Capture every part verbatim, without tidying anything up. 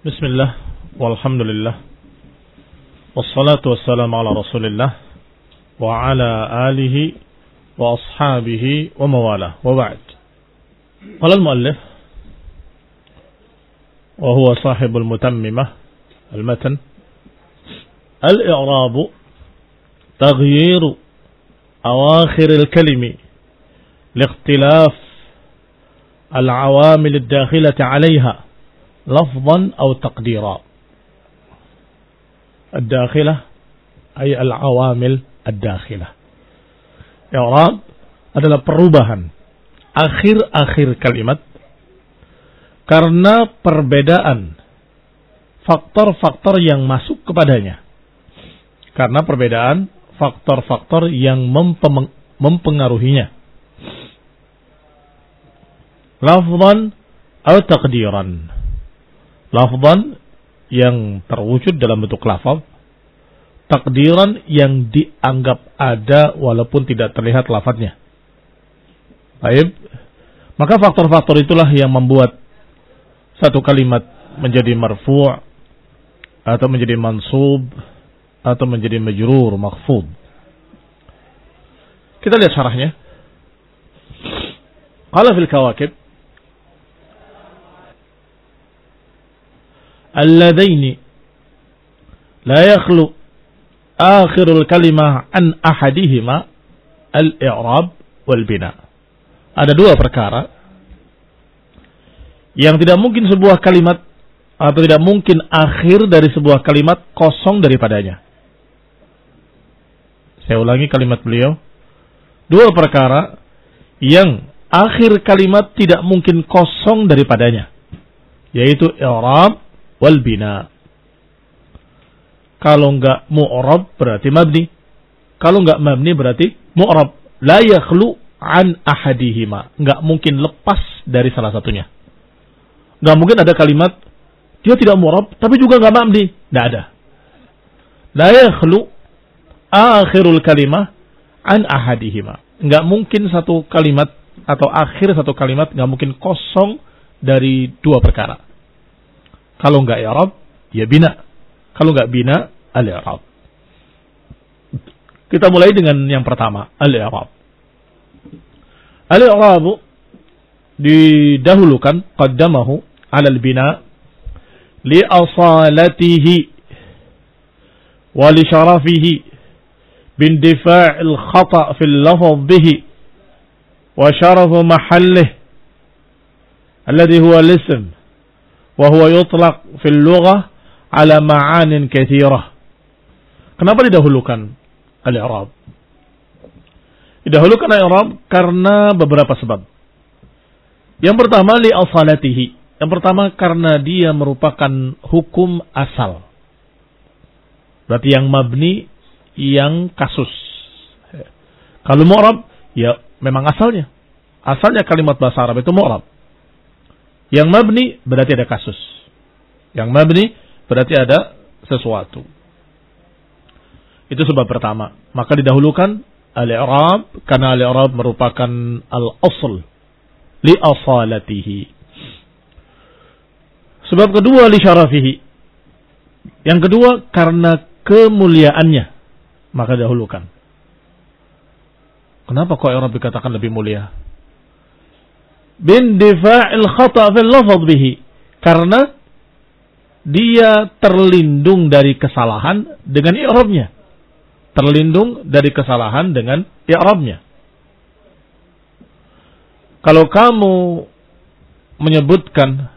Bismillah, walhamdulillah, wassalatu wassalamu ala rasulillah, wa ala alihi wa ashabihi wa mawalah, wa ba'd. Qala al-muallif, wa huwa sahibul mutammimah, al-matan, al-i'rabu taghyiru awakhir al-kalimi liikhtilaf al-awamil ad-dakhilati 'alayha lafzan atau taqdira. Ad-dakhilah ay al-awamil ad-dakhilah. I'rab adalah perubahan akhir-akhir kalimat karena perbedaan faktor-faktor yang masuk kepadanya. Karena perbedaan faktor-faktor yang mempengaruhinya. Lafzan atau taqdiran. Lafzan yang terwujud dalam bentuk lafaz, takdiran yang dianggap ada walaupun tidak terlihat lafaznya. Baik. Maka faktor-faktor itulah yang membuat satu kalimat menjadi marfu' atau menjadi mansub atau menjadi majrur, makhfud. Kita lihat syarahnya. Qala fil kawakib alladaini la yakhlu akhirul kalimah an ahadihima al-i'rab wal bina. Ada dua perkara yang tidak mungkin sebuah kalimat atau tidak mungkin akhir dari sebuah kalimat kosong daripadanya. Saya ulangi kalimat beliau. Dua perkara yang akhir kalimat tidak mungkin kosong daripadanya, yaitu i'rab wal bina. Kalau enggak mu'rab berarti mabni. Kalau enggak mabni berarti mu'rab. La yakhlu an ahadihima. Enggak mungkin lepas dari salah satunya. Enggak mungkin ada kalimat dia tidak mu'rab tapi juga enggak mabni. Enggak ada. La yakhlu akhirul kalimah an ahadihima. Enggak mungkin satu kalimat atau akhir satu kalimat enggak mungkin kosong dari dua perkara. Kalau enggak i'rab, ya bina. Kalau enggak bina, al-i'rab. Kita mulai dengan yang pertama, al-i'rab. Al-i'rab didahulukan qaddamahu 'ala al-bina li asalatihi wa li sharafihi bin difa'il khata' fil lafz bihi wa sharafu mahallihi alladhi huwa al-ism وهو يطلق في اللغة على معان كثيرة. Kenapa didahulukan al-i'rab? Didahulukan al-i'rab karena beberapa sebab. Yang pertama li asalatihi. Yang pertama karena dia merupakan hukum asal. Berarti yang mabni, yang kasus. Kalau mu'rab, ya memang asalnya. Asalnya kalimat bahasa Arab itu mu'rab. Yang mabni berarti ada kasus. Yang mabni berarti ada sesuatu. Itu sebab pertama. Maka didahulukan al-i'rab karena al-i'rab merupakan al-asl li asalatihi. Sebab kedua li syarafihi. Yang kedua karena kemuliaannya. Maka didahulukan. Kenapa kok i'rab dikatakan lebih mulia? Bin difa'il khata' fil lafz bihi. Karena dia terlindung dari kesalahan dengan i'rabnya. Terlindung dari kesalahan dengan i'rabnya. Kalau kamu menyebutkan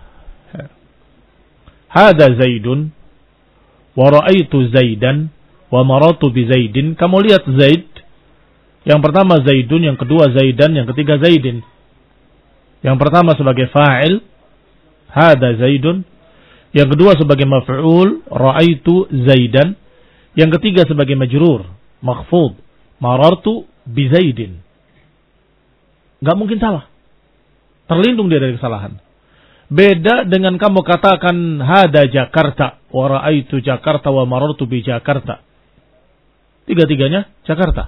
hada Zaidun wa ra'aitu Zaidan wa maratu bi Zaidin, kamu lihat Zaid. Yang pertama Zaidun, yang kedua Zaidan, yang ketiga Zaidin. Yang pertama sebagai fa'il, hada Zaidun. Yang kedua sebagai maf'ul, ra'aitu Zaidan. Yang ketiga sebagai majrur, makhfud, marartu bi Zaidin. Enggak mungkin salah. Terlindung dia dari kesalahan. Beda dengan kamu katakan hada Jakarta, wa ra'aitu Jakarta wa marartu bi Jakarta. Tiga-tiganya Jakarta.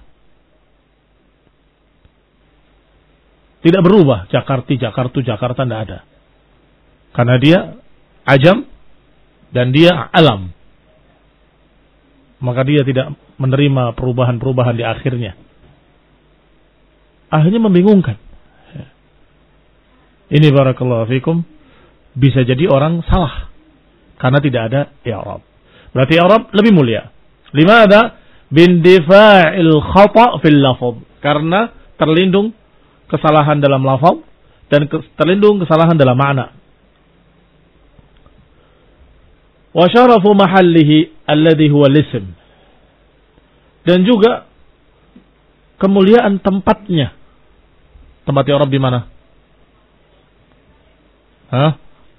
Tidak berubah. Jakarti, Jakartu, Jakarta tidak ada. Karena dia ajam dan dia alam, maka dia tidak menerima perubahan-perubahan di akhirnya. Akhirnya membingungkan. Ini barakallahu fikum, bisa jadi orang salah karena tidak ada i'rab. Berarti i'rab lebih mulia. Limada? Bindifa'il khata' fil lafaz. Karena terlindung kesalahan dalam lafaz dan terlindung kesalahan dalam makna. Wa syarafu mahallihi alladhi huwa al-ism. Dan juga kemuliaan tempatnya. Tempat i'rab di mana? Hah?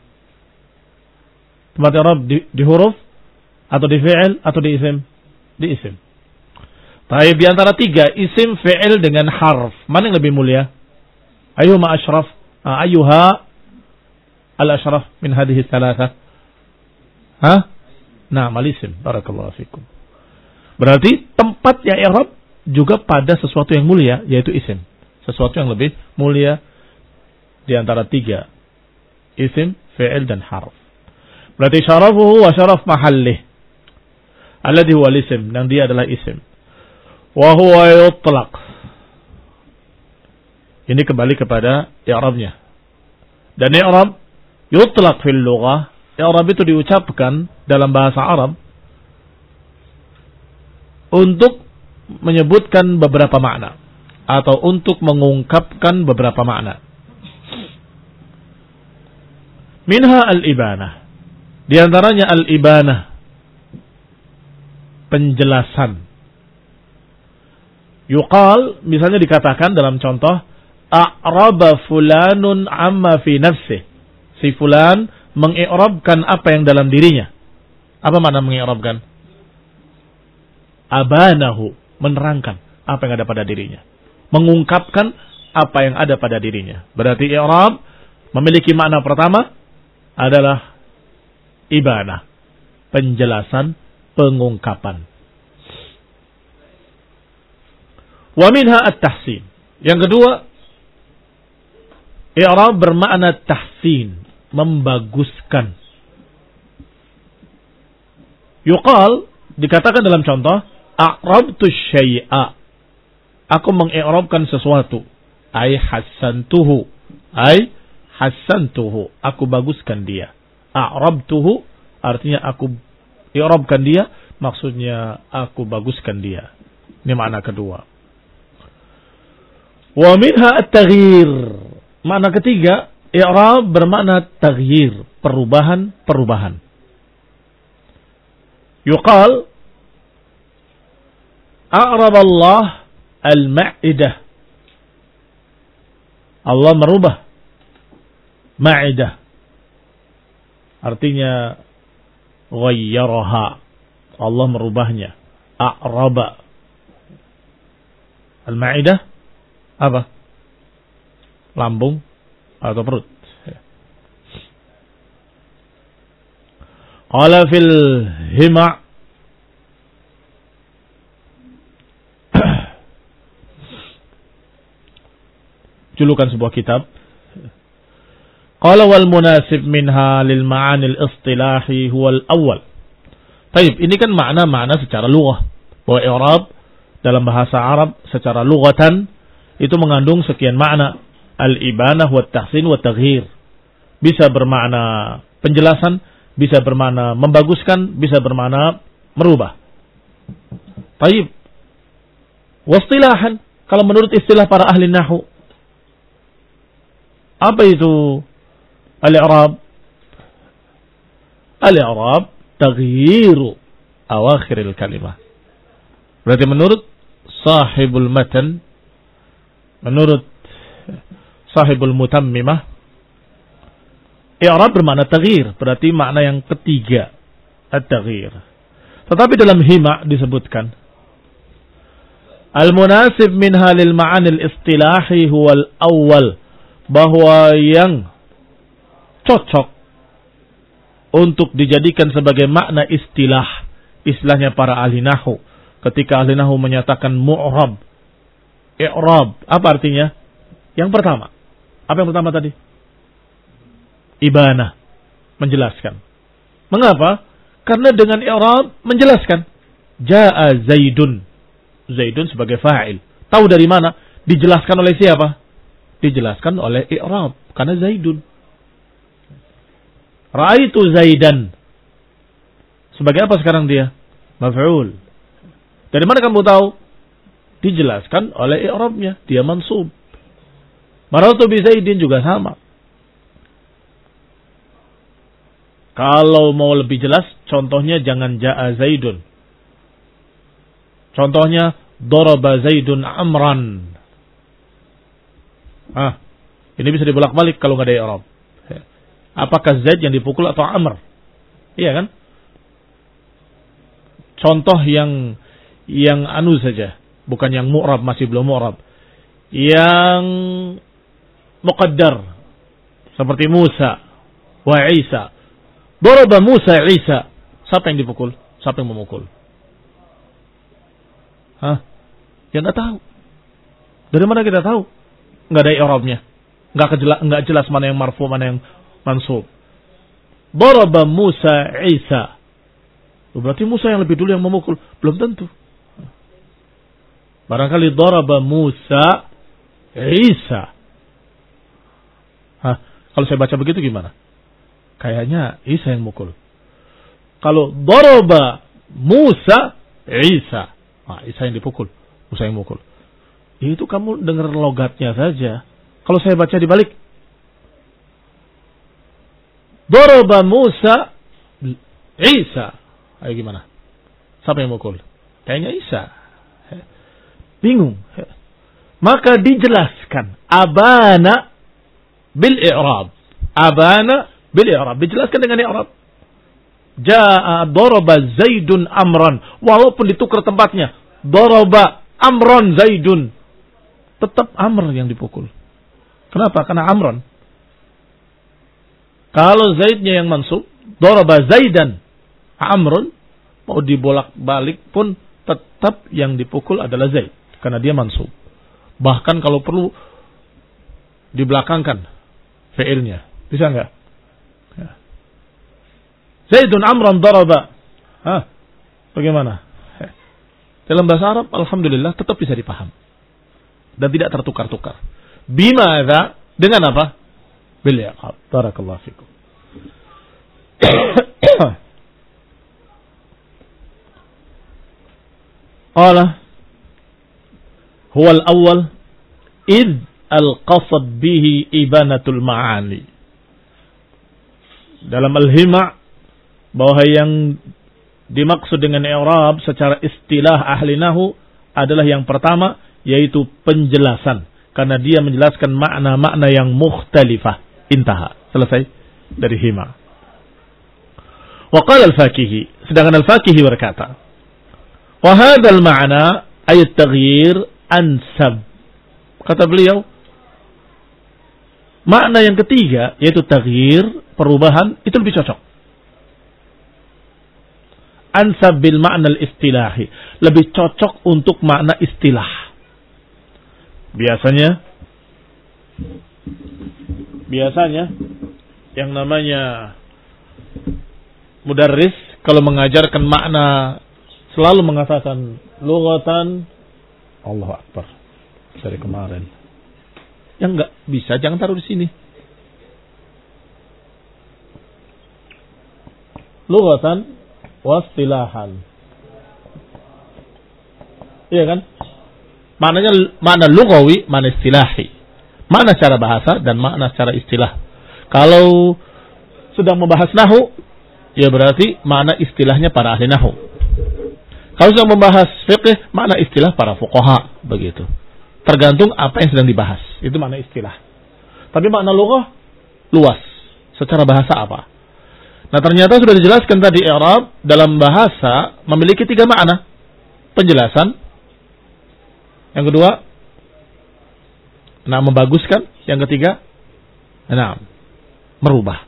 Tempat i'rab di, di huruf atau di fi'il atau di isim? Di isim. Baik, di antara tiga, isim, fi'il dengan harf, mana yang lebih mulia? Ayyuhuma asyraf? Ayyuha al-asyraf min hadhihi thalatha? Hah? Nah, al-isim. Barakallahu fikum. Berarti tempatnya i'rab juga pada sesuatu yang mulia, yaitu isim. Sesuatu yang lebih mulia di antara tiga. Isim, fi'il dan harf. Berarti syarafuhu wa syaraf mahallih. Alladhi huwa al-isim, dan dia adalah isim. Wa huwa yutlaq. Ini kembali kepada i'rabnya. Dan i'rab yutlaq fil lughah, i'rab itu diucapkan dalam bahasa Arab untuk menyebutkan beberapa makna atau untuk mengungkapkan beberapa makna. Minha al-ibanah. Di antaranya al-ibanah, penjelasan. Yuqal, misalnya dikatakan dalam contoh, a'raba fulanun amma fi nafsih. Si fulan mengi'rabkan apa yang dalam dirinya. Apa makna mengi'rabkan? Abanahu, menerangkan apa yang ada pada dirinya. Mengungkapkan apa yang ada pada dirinya. Berarti i'rab memiliki makna pertama adalah ibanah, penjelasan, pengungkapan. Wa minha at-tahsin. Yang kedua, i'rab bermakna tahsin, membaguskan. Yuqal, dikatakan dalam contoh, a'rabtu syai'a. Aku mengi'rabkan sesuatu. Ai hassantuhu. Ai hassantuhu. Aku baguskan dia. A'rabtuhu artinya aku i'rabkan dia, maksudnya aku baguskan dia. Ini makna kedua. Wa minha at-taghyir. Makna ketiga, i'rab bermakna taghyir, perubahan-perubahan. Yuqal a'rab Allah al-ma'idah. Allah merubah ma'idah. Artinya ghayyaraha. Allah merubahnya. A'raba. Al-ma'idah apa? Lambung atau perut. Qala fil hima' julukan sebuah kitab. Qala wal munasib minha lil ma'anil istilahi huwal awal. Baik, ini kan makna-makna secara lughah. Bahwa i'rab dalam bahasa Arab secara lughatan itu mengandung sekian makna. Al-ibanah wa tahsin wa taghyir. Bisa bermakna penjelasan, bisa bermakna membaguskan, bisa bermakna merubah. Baik. Wastilahan, kalau menurut istilah para ahli nahwu, apa itu al-i'rab? Al-i'rab taghyiru awakhiril kalimah. Berarti menurut sahibul matan, menurut sahibul mutammimah, i'rab bermakna taghyir, berarti makna yang ketiga, at-taghyir. Tetapi dalam hima disebutkan al-munasib minha lil ma'anil istilahi huwal awwal, bahwa yang cocok untuk dijadikan sebagai makna istilah, istilahnya para ahli nahwu. Ketika ahli nahwu menyatakan mu'rab, i'rab, apa artinya? Yang pertama, apa yang pertama tadi? Ibanah, menjelaskan. Mengapa? Karena dengan i'rab menjelaskan. Ja'a Zaidun. Zaidun sebagai fa'il. Tahu dari mana? Dijelaskan oleh siapa? Dijelaskan oleh i'rab. Karena Zaidun. Ra'aitu Zaidan. Sebagai apa sekarang dia? Maf'ul. Dari mana kamu tahu? Dijelaskan oleh i'rabnya. Dia mansub. Marartu bi Zaidin juga sama. Kalau mau lebih jelas, contohnya jangan ja'a Zaidun. Contohnya, daraba Zaidun Amran. Ah, ini bisa dibolak-balik kalau nggak ada i'rab. Apakah Zaid yang dipukul atau Amr? Iya kan? Contoh yang yang anu saja, bukan yang mu'rab, masih belum mu'rab. Yang muqaddar seperti Musa wa Isa. Daraba Musa Isa. Siapa yang dipukul? Siapa yang memukul? Hah? Ya nggak tahu. Dari mana kita tahu? Nggak ada i'rabnya. Nggak jelas, nggak jelas mana yang marfu, mana yang mansub. Daraba Musa Isa. Berarti Musa yang lebih dulu yang memukul. Belum tentu. Barangkali daraba Musa Isa. Hah? Kalau saya baca begitu gimana? Kayaknya Isa yang mukul. Kalau daraba Musa Isa. Nah, Isa yang dipukul. Musa yang mukul. Itu kamu dengar logatnya saja. Kalau saya baca dibalik. Daraba Musa Isa. Ayo gimana? Siapa yang mukul? Kayaknya Isa. Bingung. Maka dijelaskan. Abana bil i'rab. Abana bil i'rab. Dijelaskan dengan i'rab. Ja'a daraba Zaidun Amran. Walaupun ditukar tempatnya. Daraba Amran Zaidun. Tetap Amr yang dipukul. Kenapa? Karena Amran. Kalau Zaidnya yang mansub. Daraba Zaidan Amrun. Mau dibolak-balik pun tetap yang dipukul adalah Zaid. Karena dia mansub. Bahkan kalau perlu dibelakangkan fi'ilnya. Bisa enggak? Ya. Zaidun Amran daraba. Hah? Bagaimana? Dalam bahasa Arab, alhamdulillah tetap bisa dipaham. Dan tidak tertukar-tukar. Bimadza? Dengan apa? Bil i'rab. Barakallahu fikum. Qala huwa al-awwal id al-qasad bihi ibanatul ma'ani. Dalam al-hima' bahwa yang dimaksud dengan i'rab secara istilah ahli nahwu adalah yang pertama yaitu penjelasan, karena dia menjelaskan makna-makna yang mukhtalifah. Intaha, selesai dari hima. Wa qala al-Fakihi, sedangkan al-Fakihi berkata, wa hadzal ma'na ay at-taghyir ansab. Kata beliau, makna yang ketiga yaitu taghyir, perubahan, itu lebih cocok. Ansab bil ma'na al-istilahi, lebih cocok untuk makna istilah. Biasanya biasanya yang namanya mudarris kalau mengajarkan makna selalu mengatakan lughatan. Allahu Akbar. Dari kemarin. Yang enggak bisa jangan taruh di sini. Lughatan wastilahan. Iya kan? Maknanya makna lughawi, makna istilahi. Makna secara bahasa dan makna secara istilah. Kalau sedang membahas nahwu, ya berarti makna istilahnya para ahli nahwu. Kalau sedang membahas fiqh, makna istilah para fuqaha, begitu. Tergantung apa yang sedang dibahas. Itu makna istilah. Tapi makna lughah luas. Secara bahasa apa? Nah, ternyata sudah dijelaskan tadi i'rab dalam bahasa memiliki tiga makna. Penjelasan. Yang kedua, nah membaguskan. Yang ketiga, nah merubah.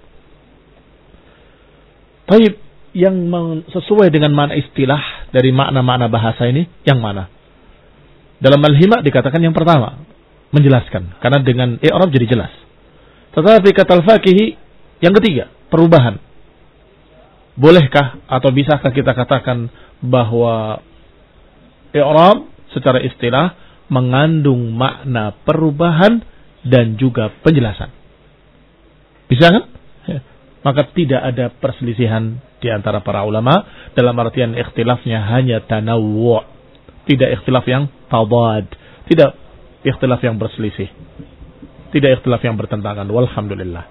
Baik, yang sesuai dengan makna istilah dari makna-makna bahasa ini, yang mana? Dalam al-hima dikatakan yang pertama, menjelaskan. Karena dengan i'rab jadi jelas. Tetapi kata al-Fakihi, yang ketiga, perubahan. bolehkah atau bisakah kita katakan bahwa i'rab secara istilah mengandung makna perubahan dan juga penjelasan? Bisa kan? Ya. Maka tidak ada perselisihan di antara para ulama, dalam artian ikhtilafnya hanya tanawwu', tidak ikhtilaf yang tadad, tidak ikhtilaf yang berselisih, tidak ikhtilaf yang bertentangan. Walhamdulillah.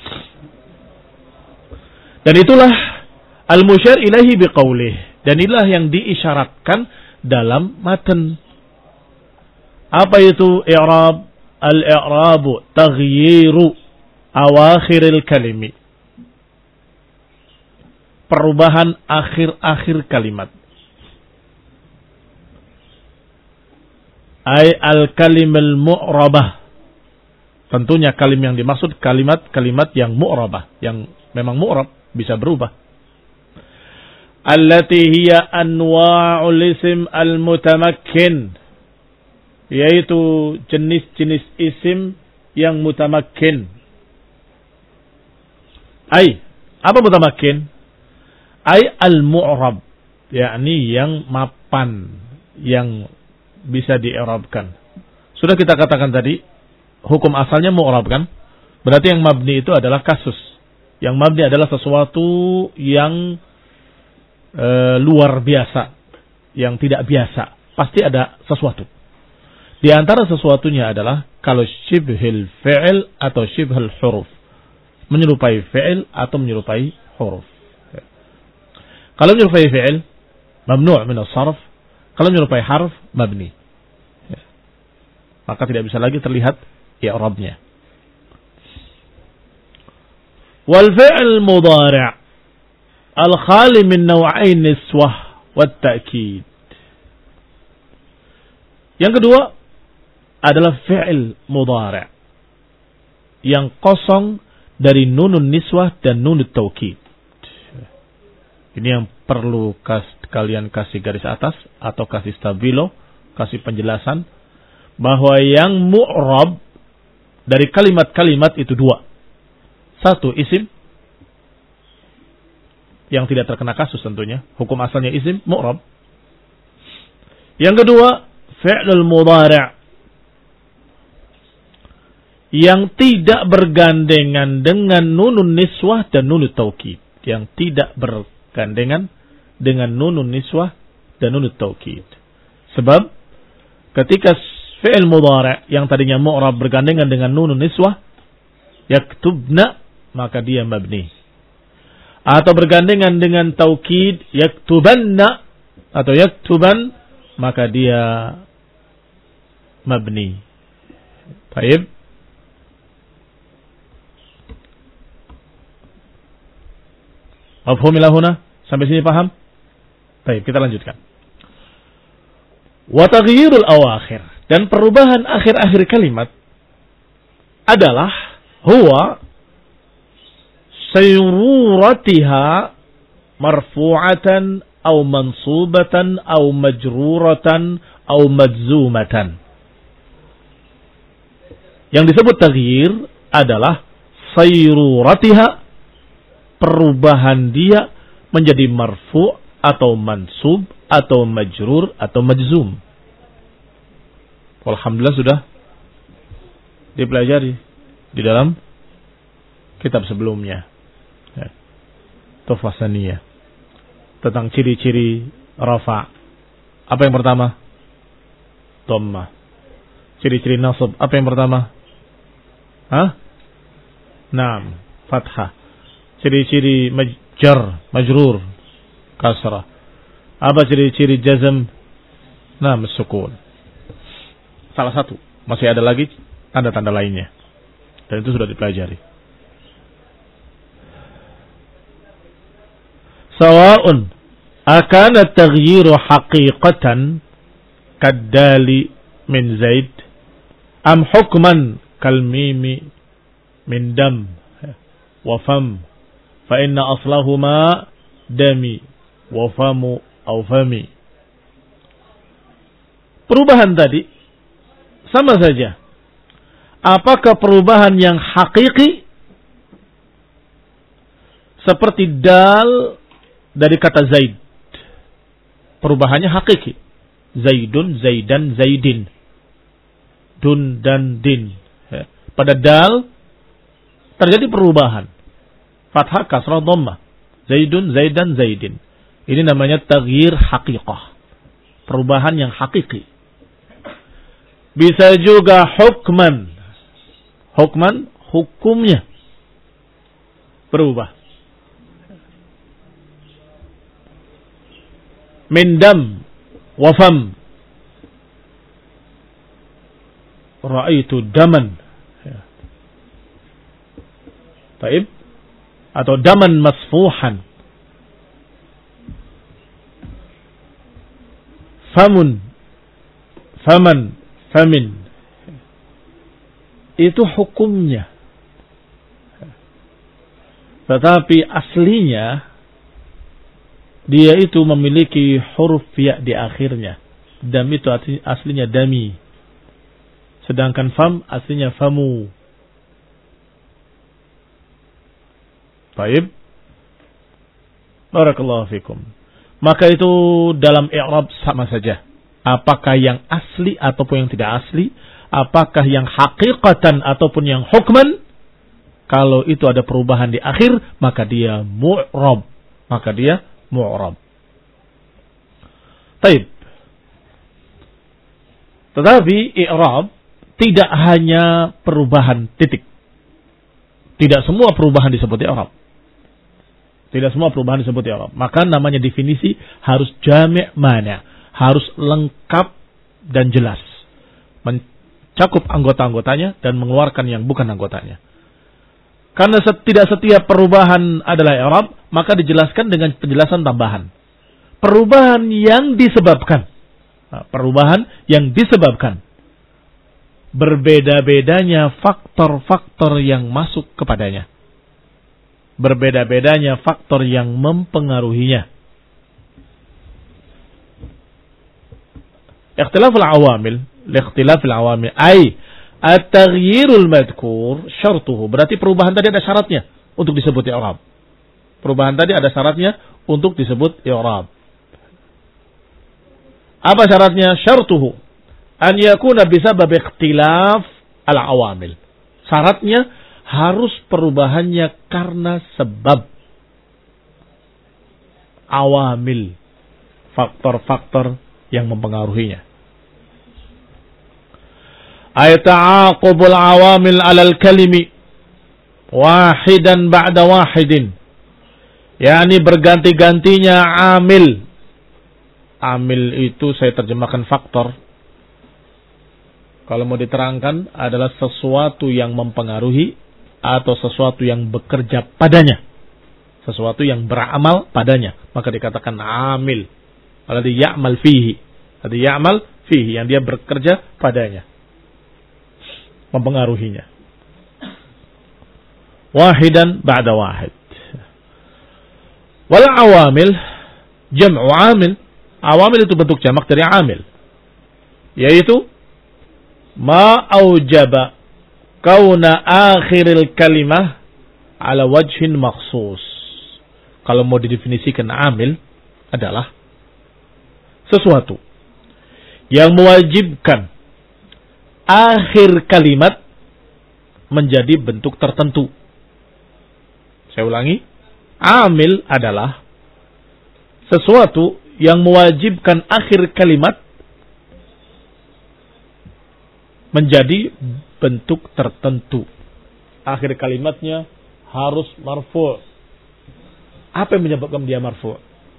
Dan itulah al-musyar ilaihi biqaulih, dan inilah yang diisyaratkan dalam matan. Apa itu i'rab? Al-i'rabu taghyiru awakhiril kalimi, perubahan akhir-akhir kalimat. Ay al-kalimul mu'rabah, tentunya kalim yang dimaksud kalimat-kalimat yang mu'rabah, yang memang mu'rab, bisa berubah. Allati hiya anwa'ul ism al-mutamakkin, yaitu jenis-jenis isim yang mutamakkin. Ay, apa mutamakkin? Ay al-mu'rab, yakni yang mapan, yang bisa di-i'rabkan. Sudah kita katakan tadi, hukum asalnya mu'rab kan? Berarti yang mabni itu adalah kasus. Yang mabni adalah sesuatu yang e, luar biasa, yang tidak biasa. Pasti ada sesuatu. Di antara sesuatunya adalah kalau syibhil fi'il atau syibhil huruf, menyerupai fi'il atau menyerupai huruf. Kalau menyerupai fi'il, mamnu' min as-sarf. Kalau menyerupai harf, mabni. Maka tidak bisa lagi terlihat i'rabnya. Wal fi'il mudhari' al-khali min naw'ain niswah wat ta'kid. Yang kedua adalah fi'il mudhari' yang kosong dari nunun niswah dan nunut taukid. Ini yang perlu kas, kalian kasih garis atas atau kasih stabilo, kasih penjelasan bahwa yang mu'rab dari kalimat-kalimat itu dua. Satu, isim yang tidak terkena kasus tentunya, hukum asalnya isim mu'rab. Yang kedua, fi'lul mudhari' yang tidak bergandengan dengan nunun niswah dan nunut taukid, yang tidak bergandengan dengan nunun niswah dan nunut taukid. Sebab ketika fi'il mudhari' yang tadinya mu'rab bergandengan dengan nunun niswah, yaktubna, maka dia mabni. Atau bergandengan dengan taukid, yaktubanna atau yaktuban, maka dia mabni. Baik. Mafhum ila huna? Sampai sini paham? Baik, kita lanjutkan. Wa taghyirul awakhir, dan perubahan akhir-akhir kalimat adalah huwa sayruratiha marfu'atan aw mansubatan aw majruratan aw majzumatan. Yang disebut taghyir adalah sayruratiha, perubahan dia menjadi marfu' atau mansub atau majrur atau majzum. Alhamdulillah sudah dipelajari di dalam kitab sebelumnya, ya, Tuhfah Saniyah, tentang ciri-ciri rafa. Apa yang pertama? Dhammah. Ciri-ciri nasab apa yang pertama? Hah? Naam, fathah. Ciri-ciri jar, majrur, kasrah. Apa ciri-ciri jazm? Naam, sukun. Salah satu. Masih ada lagi tanda-tanda lainnya. Dan itu sudah dipelajari. Sawa'un akana taghyiru haqiqatan kaddali min zaid am hukman kal mimi min dam wa fam fa inna aslahuma dami wa famu au fami. Perubahan tadi sama saja. Apakah perubahan yang hakiki seperti dal dari kata Zaid. Perubahannya hakiki. Zaidun, Zaidan, Zaidin. Dun dan din. Ya. Pada dal terjadi perubahan. Fathah, kasrah, dhammah. Zaidun, Zaidan, Zaidin. Ini namanya taghyir haqiqah. Perubahan yang hakiki. Bisa juga hukman. Hukman, hukumnya berubah. Min dam wa fam. Ra'aitu daman. Ya. Taib. Atau daman masfuhan. Famun. Faman. Famin. Itu hukumnya. Tetapi aslinya dia itu memiliki huruf ya di akhirnya. Dam itu aslinya dami. Sedangkan fam aslinya famu. Baik. Barakallahu fikum. Maka itu dalam i'rab sama saja. Apakah yang asli ataupun yang tidak asli, apakah yang hakikatan ataupun yang hukman, kalau itu ada perubahan di akhir, maka dia mu'rab. Maka dia mu'rab. Taib. Tetapi i'rab tidak hanya perubahan titik. Tidak semua perubahan disebut i'rab. Tidak semua perubahan disebut i'rab. Maka namanya definisi harus jami' mana. Harus lengkap dan jelas. Mencakup anggota-anggotanya dan mengeluarkan yang bukan anggotanya. Karena tidak setiap perubahan adalah i'rab, maka dijelaskan dengan penjelasan tambahan. Perubahan yang disebabkan. Nah, perubahan yang disebabkan. Berbeda-bedanya faktor-faktor yang masuk kepadanya. Berbeda-bedanya faktor yang mempengaruhinya. Ikhtilaful awamil, ikhtilaful awamil, ay at-taghyirul madhkur syartuhu. Berarti perubahan tadi ada syaratnya untuk disebut i'rab. Perubahan tadi ada syaratnya untuk disebut i'rab. Apa syaratnya? Syartuhu an yakuna bisabab ikhtilaf al-awamil. Syaratnya harus perubahannya karena sebab awamil, faktor-faktor yang mempengaruhinya. Ay ta'aqubul awamil 'alal kalimi wahidan ba'da wahidin. yakni berganti-gantinya amil. Amil itu saya terjemahkan faktor. Kalau mau diterangkan adalah sesuatu yang mempengaruhi atau sesuatu yang bekerja padanya. Sesuatu yang beramal padanya. Maka dikatakan amil. Alladhi ya'mal fihi. Alladhi ya'mal fihi. Yang dia bekerja padanya. Mempengaruhinya. Wahidan ba'da wahid. Wal awamil. Jam'u amil. Awamil itu bentuk jamak dari amil. Yaitu. Ma aujaba. Kauna akhiril kalimah. Ala wajhin maksus. Kalau mau didefinisikan amil. Adalah. Sesuatu. Yang mewajibkan. Akhir kalimat menjadi bentuk tertentu. Saya ulangi. Amil adalah sesuatu yang mewajibkan akhir kalimat menjadi bentuk tertentu. Akhir kalimatnya harus marfu'. Apa yang menyebabkan dia marfu'?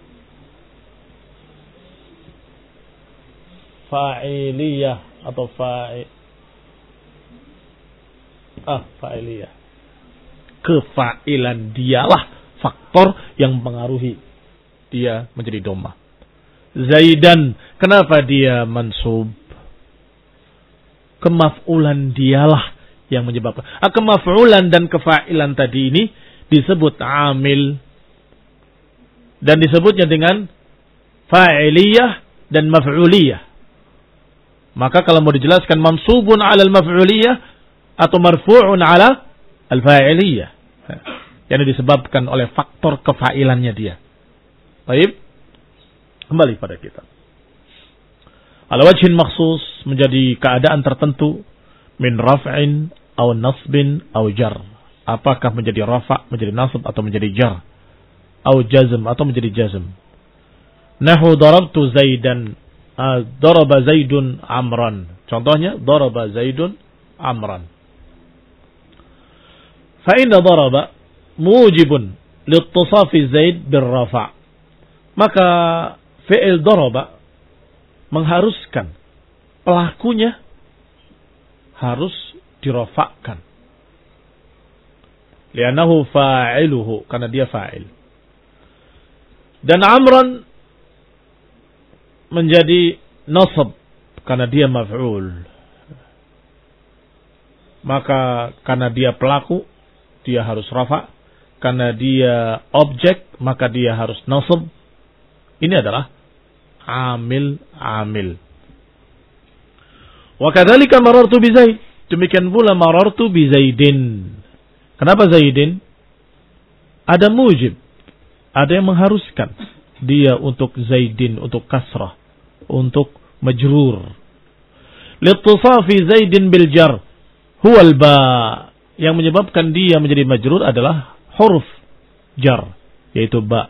Fa'iliyah atau fa'i ah fa'iliyah. Kefa'ilan dialah faktor yang mempengaruhi dia menjadi dhamma. Zaidan, kenapa dia mansub? Kemaf'ulan dialah yang menyebabkan. Ah, kemaf'ulan dan kefa'ilan tadi ini disebut amil dan disebutnya dengan fa'iliyah dan maf'uliyah. Maka kalau mau dijelaskan mansubun 'ala al-maf'uliyah atau marfu'un 'ala al-fa'iliyah. Yang disebabkan oleh faktor kefa'ilannya dia. Baik, kembali pada kita. Ala wajhin makhsus menjadi keadaan tertentu min raf'in atau nasbin atau jar. Apakah menjadi rafa, menjadi nasb atau menjadi jar? Atau jazm atau menjadi jazm. Nahu darabtu Zaidan, uh, daraba Zaidun Amran. Contohnya daraba Zaidun Amran. Fa inna daraba mujibun liittisafi Zaid bil rafa'. Maka fi'il daraba mengharuskan pelakunya harus dirafa'kan. Li'annahu fa'iluhu, karena dia fa'il. Dan Amran menjadi nasab karena dia maf'ul. Maka karena dia pelaku, dia harus rafa'. Karena dia objek, maka dia harus nasab. Ini adalah amil-amil. Wa kadzalika marartu bi Zaid. Demikian pula marartu bi Zaidin. Kenapa Zaidin? Ada mujib. Ada yang mengharuskan dia untuk Zaidin, untuk kasrah, untuk majrur. Littisafi Zaidin bil jar huwal ba. Yang menyebabkan dia menjadi majrur adalah huruf jar, yaitu ba.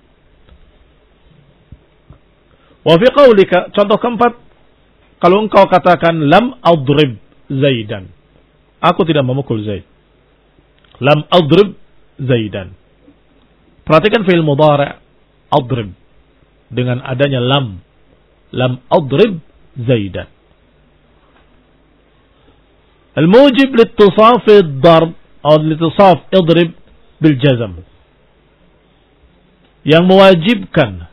Wa fi qaulika, contoh keempat, kalau engkau katakan lam adrib Zaidan, aku tidak memukul Zaid. Lam adrib Zaidan. Perhatikan fi'il mudhari' adrib dengan adanya lam. Lam adrib Zaidan. Al-mujib liittisaf ad-darb atau liittisaf idrib bil jazm. Yang mewajibkan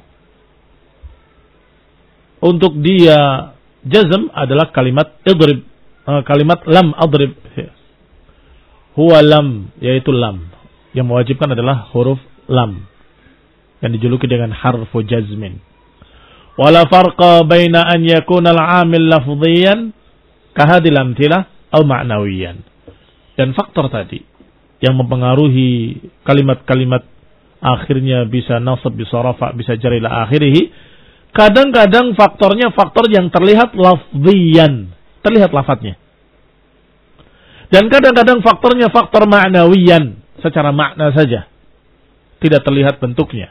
untuk dia jazm adalah kalimat idrib, uh, kalimat lam adrib. Huwa lam, yaitu lam. Yang mewajibkan adalah huruf lam yang dijuluki dengan harfu jazmin. Wala farqa baina an yakuna al-amil lafdhiyan kahadil amtilah atau ma'nawiyan. Dan faktor tadi yang mempengaruhi kalimat-kalimat akhirnya bisa nasab, bisa rafa, bisa jar ila akhirih. Kadang-kadang faktornya faktor yang terlihat lafziyan, terlihat lafadznya. Dan kadang-kadang faktornya faktor ma'nawiyan, secara makna saja, tidak terlihat bentuknya.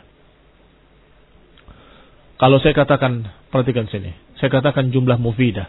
Kalau saya katakan, perhatikan sini, saya katakan jumlah mufidah.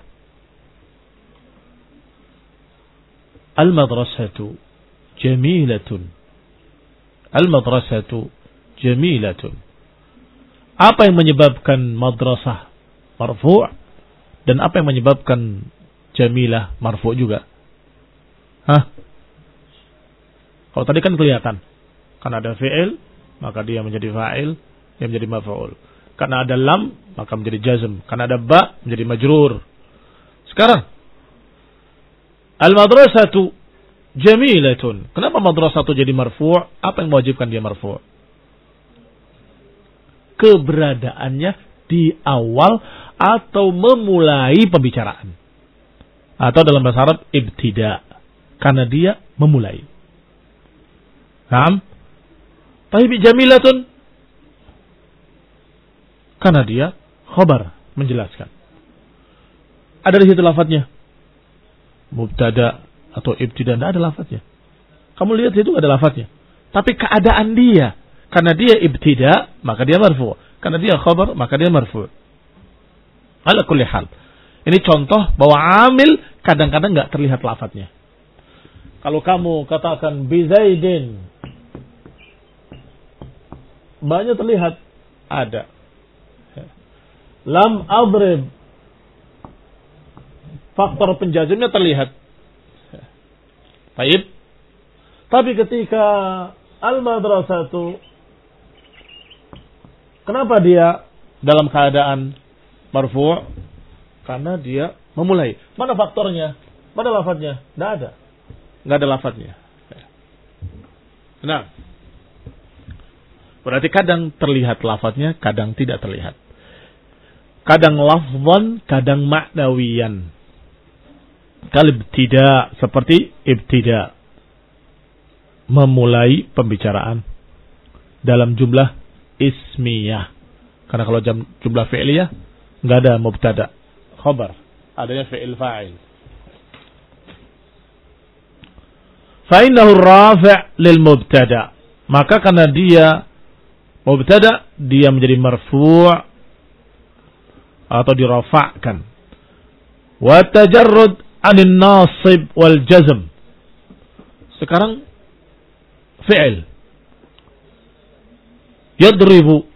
Al-madrasatu jamilatun. Al-madrasatu jamilatun. Apa yang menyebabkan madrasah marfu' dan apa yang menyebabkan jamilah marfu' juga? Hah? Kalau tadi kan kelihatan. Karena ada fi'il, maka dia menjadi fa'il, dia menjadi maf'ul. Karena ada lam, maka menjadi jazm. Karena ada ba, menjadi majrur. Sekarang, al-madrasatu jamilatun. Kenapa madrasatu jadi marfu'? Apa yang mewajibkan dia marfu'? Keberadaannya di awal atau memulai pembicaraan. Atau dalam bahasa Arab ibtida. Karena dia memulai. Naam. Tapi jamilatun. Karena dia khabar, menjelaskan. Ada di situ lafadznya. Mubtada atau ibtida, tidak ada lafadznya. Kamu lihat situ ada lafadznya. Tapi keadaan dia. Karena dia ibtida, maka dia marfu'. Karena dia khabar, maka dia marfu'. Ala kulli hal. Ini contoh bahwa amil kadang-kadang enggak terlihat lafadznya. Kalau kamu katakan bi Zaidin, banyak terlihat ada. Lam adrib, faktor penjazmnya terlihat. Baik. Tapi ketika al-madrasatu, kenapa dia dalam keadaan marfu'? Karena dia memulai. Mana faktornya? Mana lafadznya? Tidak ada. Tidak ada lafadznya. Nah, berarti kadang terlihat lafadznya, kadang tidak terlihat. Kadang lafzan, kadang maknawiyan. Kal ibtida, seperti ibtida, memulai pembicaraan dalam jumlah ismiyah. Karena kalau jam, jumlah fi'liyah enggak ada mubtada, khabar, adanya fi'il fa'il. Fa innahu rafi' lil mubtada. Maka karena dia mubtada, dia menjadi marfu' atau dirafa'kan. Wa tajarrud 'anil nasib wal jazm. Sekarang fi'il yadribu.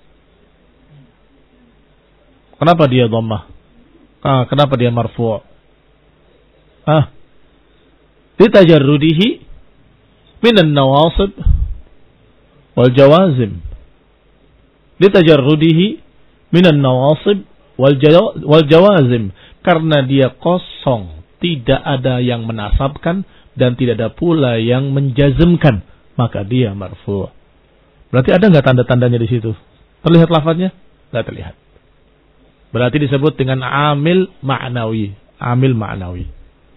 Kenapa dia dhammah? Ah, kenapa dia marfu'? Ah, litajarrudihi minan nawasib wal jawazim. Litajarrudihi minan nawasib wal jawazim. Karena dia kosong, tidak ada yang menasabkan dan tidak ada pula yang menjazmkan, maka dia marfu'. Berarti ada nggak tanda-tandanya di situ? Terlihat lafadznya? Nggak terlihat. Berarti disebut dengan amil ma'nawi. Amil ma'nawi.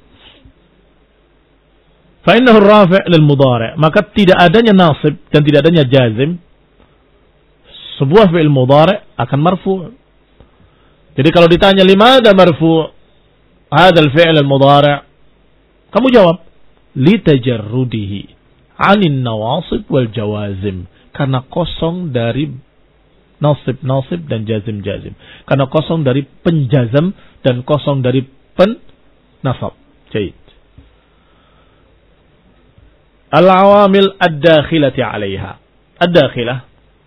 Fa innahu rafi' lil mudhari'. Maka tidak adanya nasib dan tidak adanya jazim, sebuah fi'il mudhari' akan marfu'. Jadi kalau ditanya limada marfu' hadzal fi'il al-mudhari', kamu jawab litajarrudihi 'anil nawasib wal jawazim. Karena kosong dari nasib-nasib dan jazim-jazim. Karena kosong dari penjazam dan kosong dari pen-nasab. Jayid. Al-awamil ad-dakhilati 'alaiha. Ad-dakhilah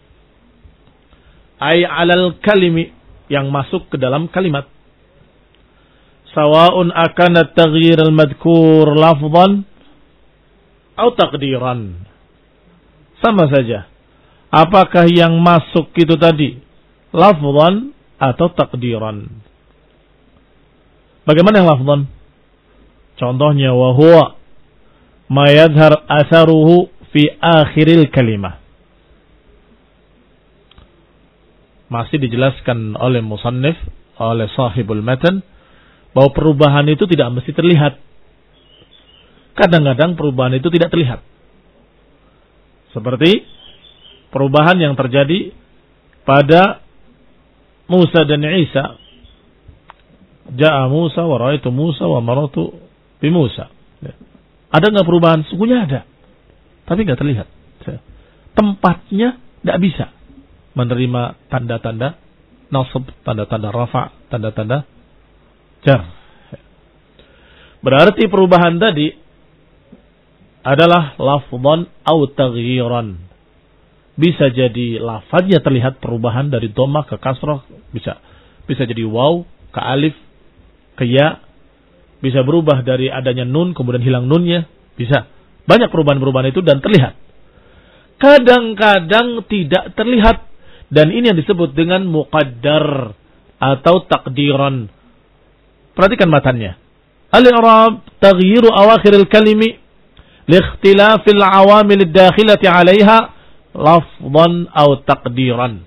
ay 'alal kalimi, yang masuk ke dalam kalimat. Sawa'un akana taghyir al-madhkur lafdhan atau taqdiran. Sama saja. Apakah yang masuk itu tadi lafdhan atau takdiran? Bagaimana yang lafdhan? Contohnya wa huwa ma yadhhar atharuhu fi akhiril kalimah. Masih dijelaskan oleh musannif, oleh sahibul matan, bahwa perubahan itu tidak mesti terlihat. Kadang-kadang perubahan itu tidak terlihat. Seperti perubahan yang terjadi pada Musa dan Isa. Ja'a Musa wa ra'aitu Musa wa maratu bi Musa. Ada enggak perubahan? Sungguhnya ada. Tapi enggak terlihat. Tempatnya enggak bisa menerima tanda-tanda nasab, tanda-tanda rafa', tanda-tanda jar. Berarti perubahan tadi adalah lafdhan au taghyiran. Bisa jadi lafadznya terlihat perubahan dari dhammah ke kasrah, bisa. Bisa jadi waw ke alif ke ya, bisa berubah dari adanya nun kemudian hilang nunnya, bisa. Banyak perubahan-perubahan itu dan terlihat. Kadang-kadang tidak terlihat, dan ini yang disebut dengan muqaddar atau takdiran. Perhatikan matannya. Al-i'rab taghyiru awakhiril kalimi li ikhtilafil awamil ad-dakhilati 'alaiha lafdhan atau takdiran.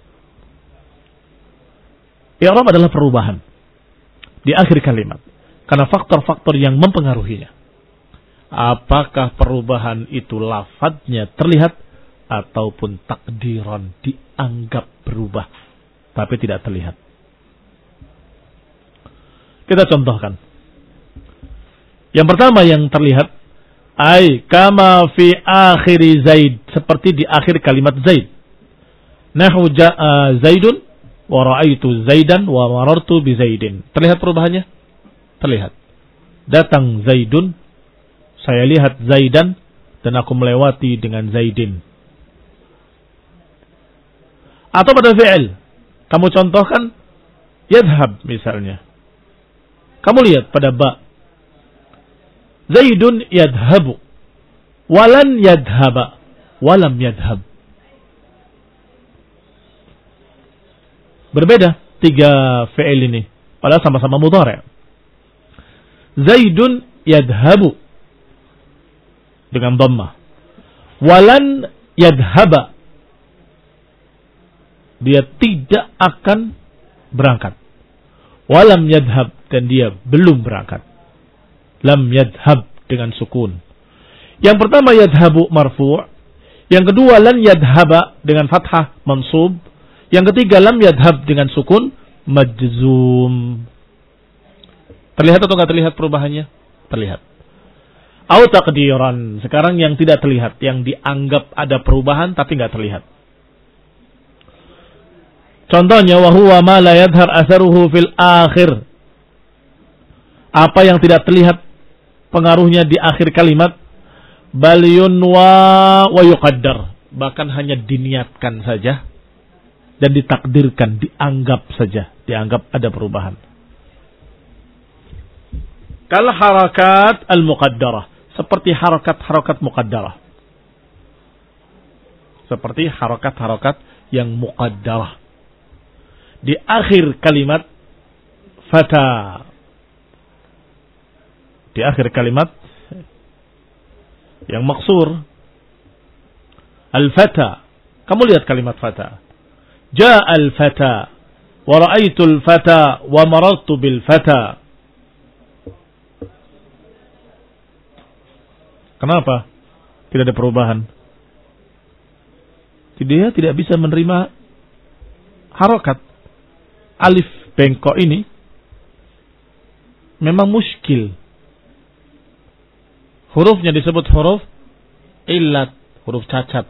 I'rab adalah perubahan di akhir kalimat karena faktor-faktor yang mempengaruhinya. Apakah perubahan itu lafadznya terlihat ataupun takdiran, dianggap berubah tapi tidak terlihat. Kita contohkan. Yang pertama yang terlihat, ay kama fi akhiri Zaid, seperti di akhir kalimat Zaid. Nahu ja'a Zaidun wa ra'aitu Zaidan wa marartu bi Zaidin. Terlihat perubahannya? Terlihat. Datang Zaidun, saya lihat Zaidan dan aku melewati dengan Zaidin. Atau pada fi'il, kamu contohkan yadhhab misalnya. Kamu lihat pada ba, Zaidun yadhabu walan yadhaba walam yadhab. Berbeda tiga fi'il ini, padahal sama-sama mudhari'. Zaidun yadhabu dengan dhammah, walan yadhaba, dia tidak akan berangkat. Walam yadhab, dan dia belum berangkat. Lam yadhab dengan sukun. Yang pertama yadhabu marfu', Yang kedua, lan yadhaba dengan fathah mansub. Yang ketiga, lam yadhab dengan sukun majzum. Terlihat atau enggak terlihat perubahannya? Terlihat. Au taqdiran. Sekarang yang tidak terlihat, yang dianggap ada perubahan tapi enggak terlihat. Contohnya, wa huwa ma la yadhhar atharuhu fil akhir. Apa yang tidak terlihat pengaruhnya di akhir kalimat, bal yunwa wa yuqaddar. Bahkan hanya diniatkan saja dan ditakdirkan, dianggap saja, dianggap ada perubahan. Kal harakat al-muqaddarah, seperti harakat-harakat muqaddarah. Seperti harakat-harakat yang muqaddarah. Di akhir kalimat fata. Di akhir kalimat yang maksur al-fata. Kamu lihat kalimat fata. Ja'a al-fata wa ra'aitu al-fata wa marartu bil-fata. Kenapa tidak ada perubahan? Dia tidak bisa menerima harokat. Alif bengkok ini memang muskil. Hurufnya disebut huruf illat, huruf cacat.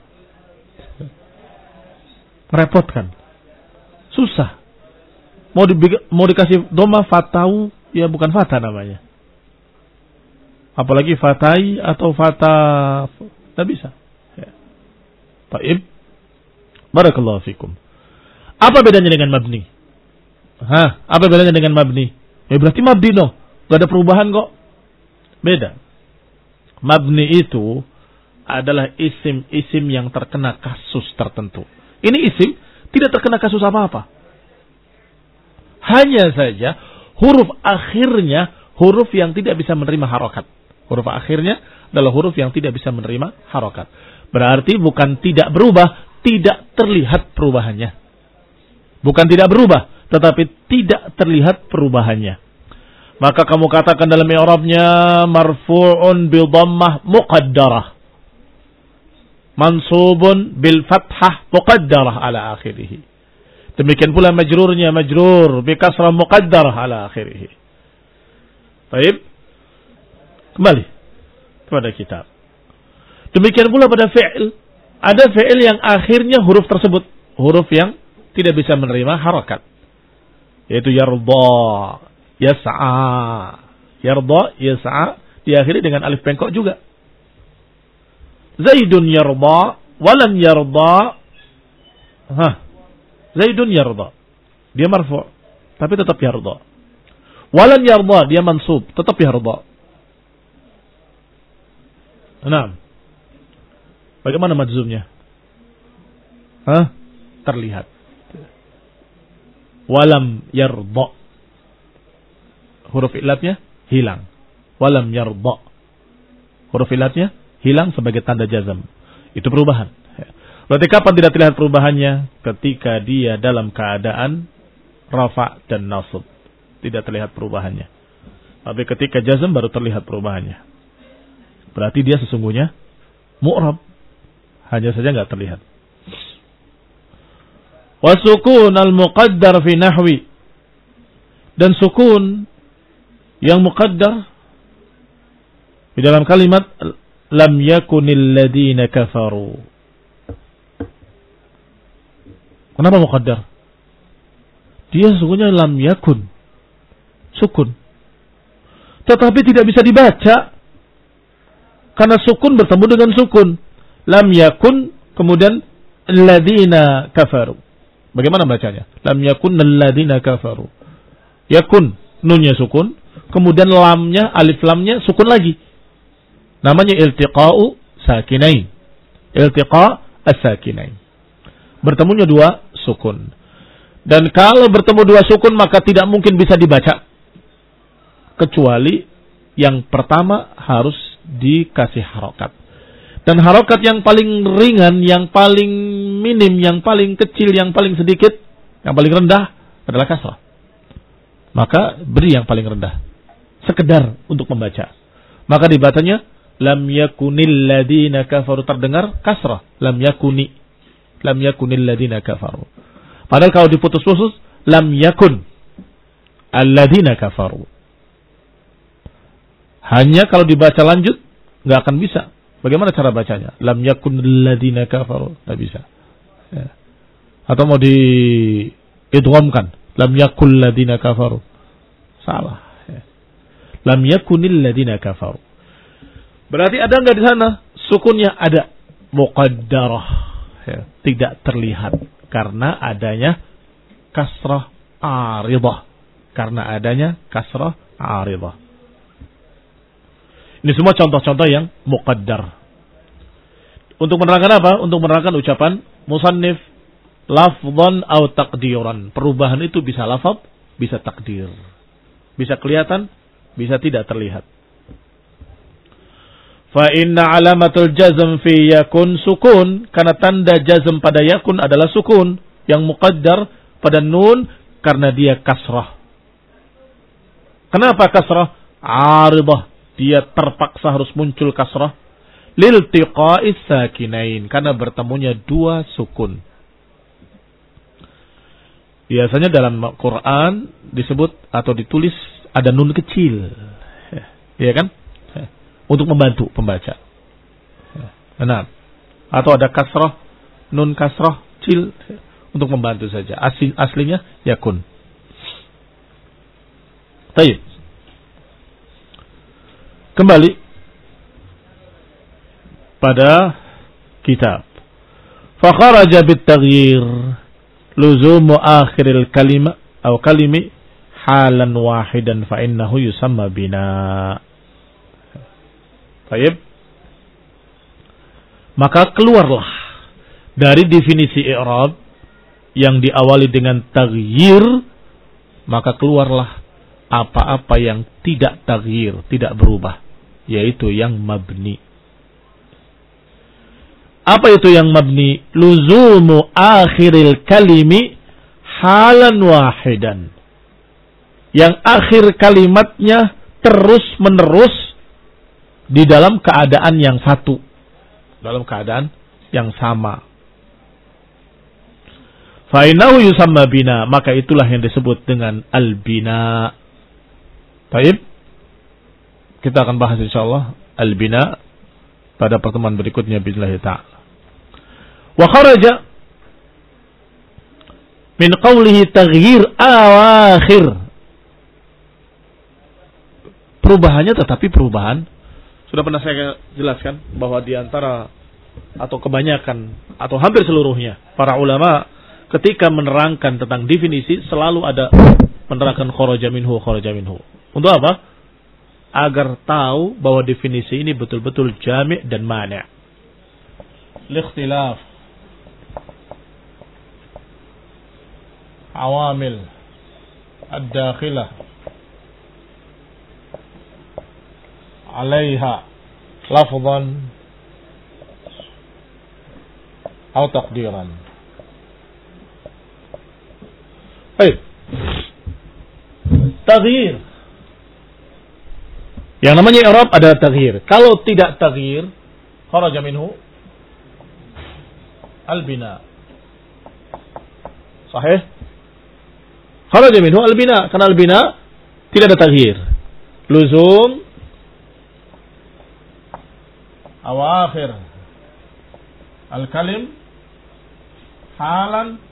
Merepotkan. Susah. Mau, di, mau dikasih doma fatau, ya bukan fata namanya. Apalagi fatai atau fata, tidak bisa. Ya. Taib. Barakallahu fikum. Apa bedanya dengan mabni? Hah, apa bedanya dengan mabni? Ya berarti mabni no. Gak ada perubahan kok. Beda. Mabni itu adalah isim-isim yang terkena kasus tertentu. Ini isim tidak terkena kasus apa-apa. Hanya saja huruf akhirnya huruf yang tidak bisa menerima harokat. Huruf akhirnya adalah huruf yang tidak bisa menerima harokat. Berarti bukan tidak berubah, tidak terlihat perubahannya. Bukan tidak berubah, tetapi tidak terlihat perubahannya. Maka kamu katakan dalam i'rabnya marfu'un bi dhammah muqaddarah. Mansubun bil fathah muqaddarah ala akhirih. Demikian pula majrurnya majrur bi kasrah muqaddarah ala akhirih. Baik. Kembali kepada kitab. Demikian pula pada fi'il. Ada fi'il yang akhirnya huruf tersebut huruf yang tidak bisa menerima harakat. Yaitu yarda, yas'a. Yarda, yas'a diakhiri dengan alif bengkok juga. Zaidun yarda, walan yarda. Hah. Zaidun yarda. Dia marfu', tapi tetap yarda. Walan yarda, dia mansub, tetap yarda. Nah. Bagaimana majzumnya? Hah? Terlihat. Walam yarda. Huruf ilatnya hilang. Walam yarda. Huruf ilatnya hilang sebagai tanda jazam. Itu perubahan. Berarti kapan tidak terlihat perubahannya? Ketika dia dalam keadaan rafa dan nasab. Tidak terlihat perubahannya. Tapi ketika jazam baru terlihat perubahannya. Berarti dia sesungguhnya mu'rab. Hanya saja enggak terlihat. Wasukun al-muqaddar fi nahwi. Dan sukun yang muqaddar di dalam kalimat lam yakunil ladina kafaru. Kenapa muqaddar? Dia sesungguhnya lam yakun. Sukun. Tetapi tidak bisa dibaca. Karena sukun bertemu dengan sukun. Lam yakun kemudian alladina kafaru. Bagaimana bacanya? Lam yakun alladina kafaru. Yakun nunnya sukun, kemudian lamnya alif lamnya sukun lagi. Namanya iltiqa'u sakinain. Iltiqa' as-sakinain. Bertemunya dua sukun. Dan kalau bertemu dua sukun maka tidak mungkin bisa dibaca kecuali yang pertama harus dikasih harokat. Dan harokat yang paling ringan, yang paling minim, yang paling kecil, yang paling sedikit, yang paling rendah adalah kasrah. Maka beri yang paling rendah. Sekedar untuk membaca. Maka dibacanya lam yakunil ladina kafaru, terdengar kasrah, lam yakuni, lam yakunil ladina kafaru. Padahal kalau diputus-putus, lam yakun alladina kafaru. Hanya kalau dibaca lanjut, nggak akan bisa. Bagaimana cara bacanya? Lam yakun alladina kafaru, nggak bisa. Ya. Atau mau diidghamkan, lam yakul ladina kafaru, salah. Ya. Lam yakunil ladina kafaru. Berarti ada nggak di sana? Sukunnya ada, muqaddarah, ya. Tidak terlihat karena adanya kasrah aridah, karena adanya kasrah aridah. Ini semua contoh-contoh yang muqaddar. Untuk menerangkan apa? Untuk menerangkan ucapan musannif lafdhan atau taqdiran. Perubahan itu bisa lafaz, bisa takdir. Bisa kelihatan, bisa tidak terlihat. Fa inna alamatul jazm fi yakun sukun, karena tanda jazm pada yakun adalah sukun yang muqaddar pada nun karena dia kasrah. Kenapa kasrah? Aridah. Dia terpaksa harus muncul kasrah liltiqa'is sakinain, karena bertemunya dua sukun. Biasanya dalam Quran disebut atau ditulis ada nun kecil, ya kan? Untuk membantu pembaca. Benar. Atau ada kasrah, nun kasrah kecil untuk membantu saja. Asli, aslinya yakun. Baik. Kembali pada kitab. Fa kharaja bit taghyir luzumu akhiril kalima atau kalimi halan wahidan fa innahu yusamma bina. Baik. Maka keluarlah dari definisi i'rab yang diawali dengan taghyir, maka keluarlah apa-apa yang tidak taghyir, tidak berubah, yaitu yang mabni. Apa itu yang mabni? Luzumu akhiril kalimi halan wahidan. Yang akhir kalimatnya terus menerus di dalam keadaan yang satu, dalam keadaan yang sama. Fa innahu yusamma bina, maka itulah yang disebut dengan al-bina. Baik, kita akan bahas insyaallah al-bina pada pertemuan berikutnya billahi ta'ala. Wa kharaja min qawlihi taghyir awakhir. Perubahannya tetapi perubahan, sudah pernah saya jelaskan bahwa di antara atau kebanyakan atau hampir seluruhnya para ulama ketika menerangkan tentang definisi selalu ada menerangkan kharaja minhu kharaja minhu. Untuk apa? Agar tahu bahwa definisi ini betul-betul jami' dan mani'. Likhtilaf awamil ad-dakhilah alaiha lafzan atau taqdiran. Baik. Taghyir. Yang namanya i'rab adalah taghyir. Kalau tidak taghyir, kharaja minhu al-bina. Sahih? Kharaja minhu al-bina. Karena al-bina tidak ada taghyir. Luzum awakhir al-kalim halan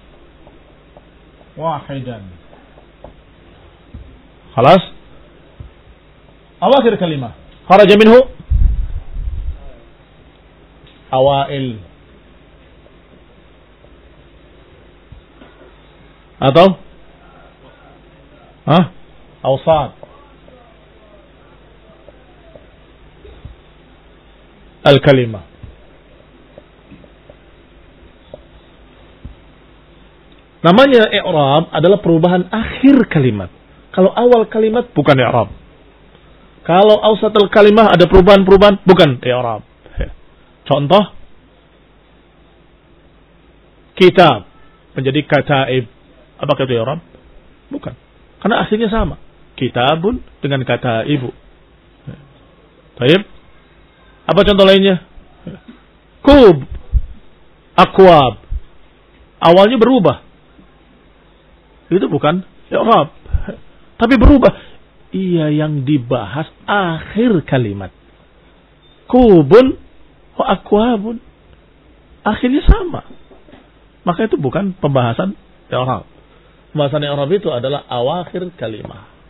wahidan. Khalas? Awakhir kalimah. Kharaja minhu awail. Atau Hah? Awsat. Al-kalimah. Namanya i'rab adalah perubahan akhir kalimat. Kalau awal kalimat bukan i'rab. Kalau awsatul kalimah ada perubahan-perubahan bukan i'rab. Contoh, kitab menjadi kataib. Apakah itu i'rab? Bukan. Karena aslinya sama. Kitabun dengan kata ibu. Baik. Apa contoh lainnya? Kub, akwab. Awalnya berubah. Itu bukan i'rab. Tapi berubah. Iya, yang dibahas akhir kalimat. Kubun wa akwabun. Akhirnya sama. Maka itu bukan pembahasan i'rab. Pembahasan i'rab itu adalah awakhir kalimat.